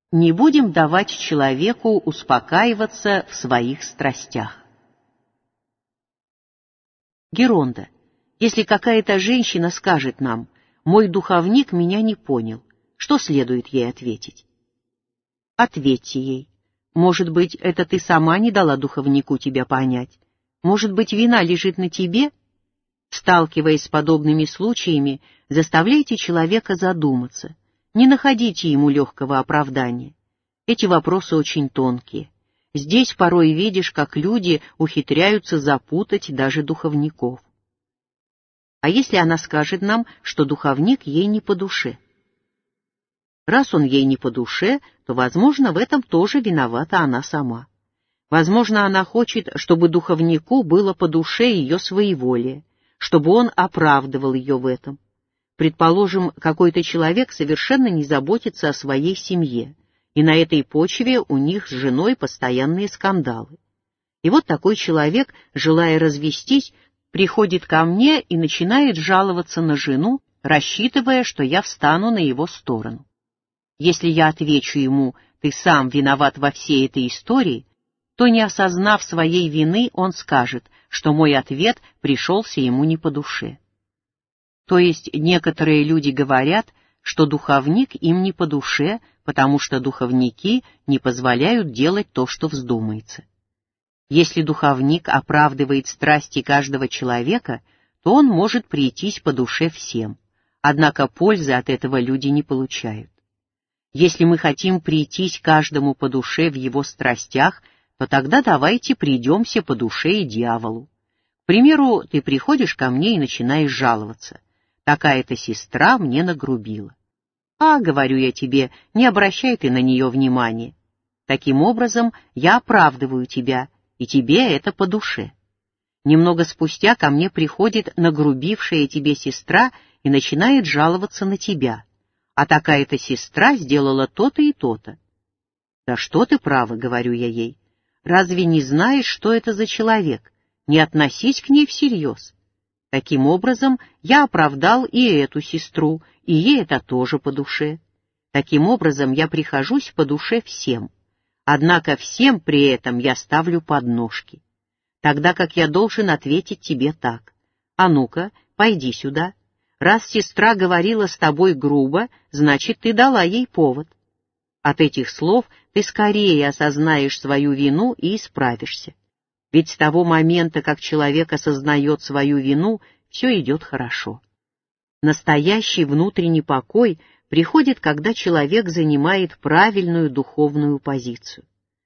Не будем давать человеку успокаиваться в своих страстях. Геронда, если какая-то женщина скажет нам: «Мой духовник меня не понял», что следует ей ответить? Ответьте ей: может быть, это ты сама не дала духовнику тебя понять? Может быть, вина лежит на тебе? Сталкиваясь с подобными случаями, заставляйте человека задуматься. Не находите ему легкого оправдания. Эти вопросы очень тонкие. Здесь порой видишь, как люди ухитряются запутать даже духовников. А если она скажет нам, что духовник ей не по душе? Раз он ей не по душе, то, возможно, в этом тоже виновата она сама. Возможно, она хочет, чтобы духовнику было по душе ее своеволие, чтобы он оправдывал ее в этом. Предположим, какой-то человек совершенно не заботится о своей семье, и на этой почве у них с женой постоянные скандалы. И вот такой человек, желая развестись, приходит ко мне и начинает жаловаться на жену, рассчитывая, что я встану на его сторону. Если я отвечу ему: «Ты сам виноват во всей этой истории», то, не осознав своей вины, он скажет, что мой ответ пришелся ему не по душе. То есть некоторые люди говорят, что духовник им не по душе, потому что духовники не позволяют делать то, что вздумается. Если духовник оправдывает страсти каждого человека, то он может прийтись по душе всем, однако пользы от этого люди не получают. Если мы хотим прийтись каждому по душе в его страстях, то тогда давайте придемся по душе и дьяволу. К примеру, ты приходишь ко мне и начинаешь жаловаться: «Такая-то сестра мне нагрубила». «А, — говорю я тебе, — не обращай ты на нее внимания». Таким образом, я оправдываю тебя, и тебе это по душе. Немного спустя ко мне приходит нагрубившая тебе сестра и начинает жаловаться на тебя: «А такая-то сестра сделала то-то и то-то». «Да что ты, право, — говорю я ей, — разве не знаешь, что это за человек? Не относись к ней всерьез». Таким образом, я оправдал и эту сестру, и ей это тоже по душе. Таким образом, я прихожусь по душе всем. Однако всем при этом я ставлю подножки. Тогда как я должен ответить тебе так: «А ну-ка, пойди сюда. Раз сестра говорила с тобой грубо, значит, ты дала ей повод». От этих слов ты скорее осознаешь свою вину и исправишься. Ведь с того момента, как человек осознает свою вину, все идет хорошо. Настоящий внутренний покой приходит, когда человек занимает правильную духовную позицию.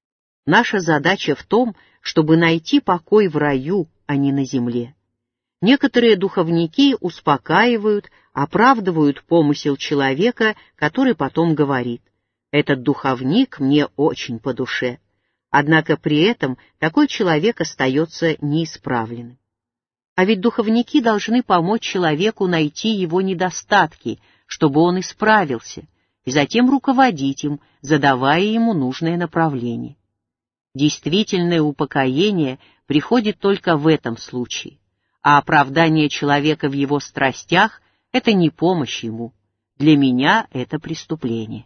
Наша задача в том, чтобы найти покой в раю, а не на земле. Некоторые духовники успокаивают, оправдывают помысел человека, который потом говорит: «Этот духовник мне очень по душе». Однако при этом такой человек остается неисправленным. А ведь духовники должны помочь человеку найти его недостатки, чтобы он исправился, и затем руководить им, задавая ему нужное направление. Действительное упокоение приходит только в этом случае, а оправдание человека в его страстях — это не помощь ему. Для меня это преступление.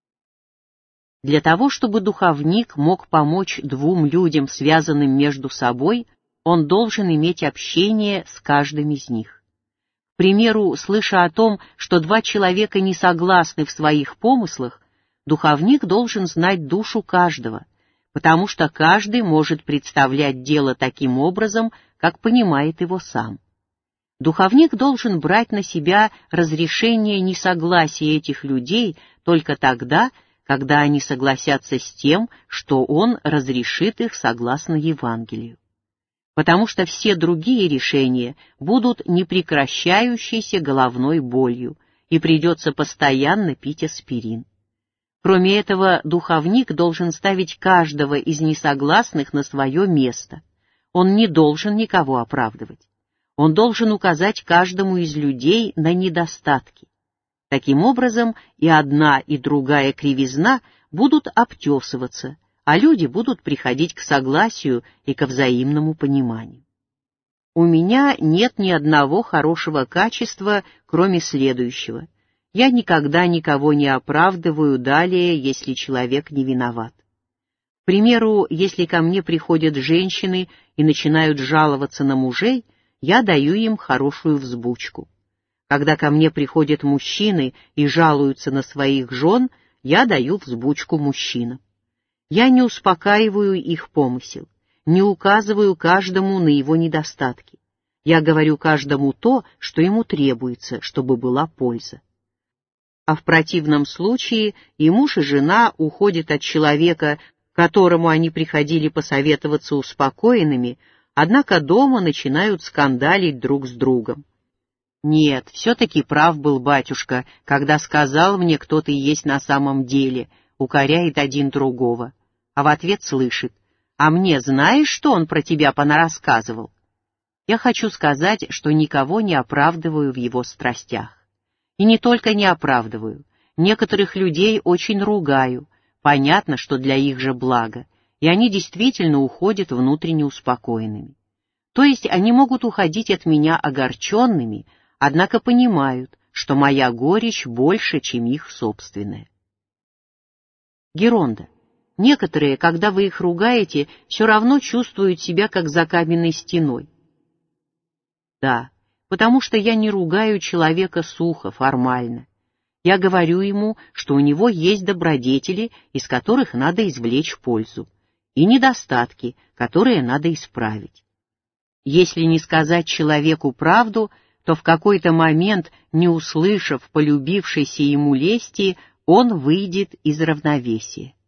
Для того, чтобы духовник мог помочь двум людям, связанным между собой, он должен иметь общение с каждым из них. К примеру, слыша о том, что два человека не согласны в своих помыслах, духовник должен знать душу каждого, потому что каждый может представлять дело таким образом, как понимает его сам. Духовник должен брать на себя разрешение несогласия этих людей только тогда, когда они согласятся с тем, что он разрешит их согласно Евангелию. Потому что все другие решения будут непрекращающейся головной болью, и придется постоянно пить аспирин. Кроме этого, духовник должен ставить каждого из несогласных на свое место. Он не должен никого оправдывать. Он должен указать каждому из людей на недостатки. Таким образом, и одна, и другая кривизна будут обтесываться, а люди будут приходить к согласию и ко взаимному пониманию. У меня нет ни одного хорошего качества, кроме следующего: Я никогда никого не оправдываю далее, если человек не виноват. К примеру, если ко мне приходят женщины и начинают жаловаться на мужей, я даю им хорошую взбучку. Когда ко мне приходят мужчины и жалуются на своих жен, я даю взбучку мужчинам. Я не успокаиваю их помысел, не указываю каждому на его недостатки. Я говорю каждому то, что ему требуется, чтобы была польза. А в противном случае и муж, и жена уходят от человека, к которому они приходили посоветоваться успокоенными, однако дома начинают скандалить друг с другом. Нет, все-таки прав был батюшка, когда сказал мне, кто ты есть на самом деле, укоряет один другого. А в ответ слышит: «А мне знаешь, что он про тебя понарассказывал?» Я хочу сказать, что никого не оправдываю в его страстях. И не только не оправдываю, некоторых людей очень ругаю, понятно, что для их же блага, и они действительно уходят внутренне успокоенными. То есть они могут уходить от меня огорченными, однако понимают, что моя горечь больше, чем их собственная. Геронда. Некоторые, когда вы их ругаете, все равно чувствуют себя как за каменной стеной. Да, потому что я не ругаю человека сухо, формально. Я говорю ему, что у него есть добродетели, из которых надо извлечь пользу, и недостатки, которые надо исправить. Если не сказать человеку правду, то в какой-то момент, не услышав полюбившейся ему лести, он выйдет из равновесия.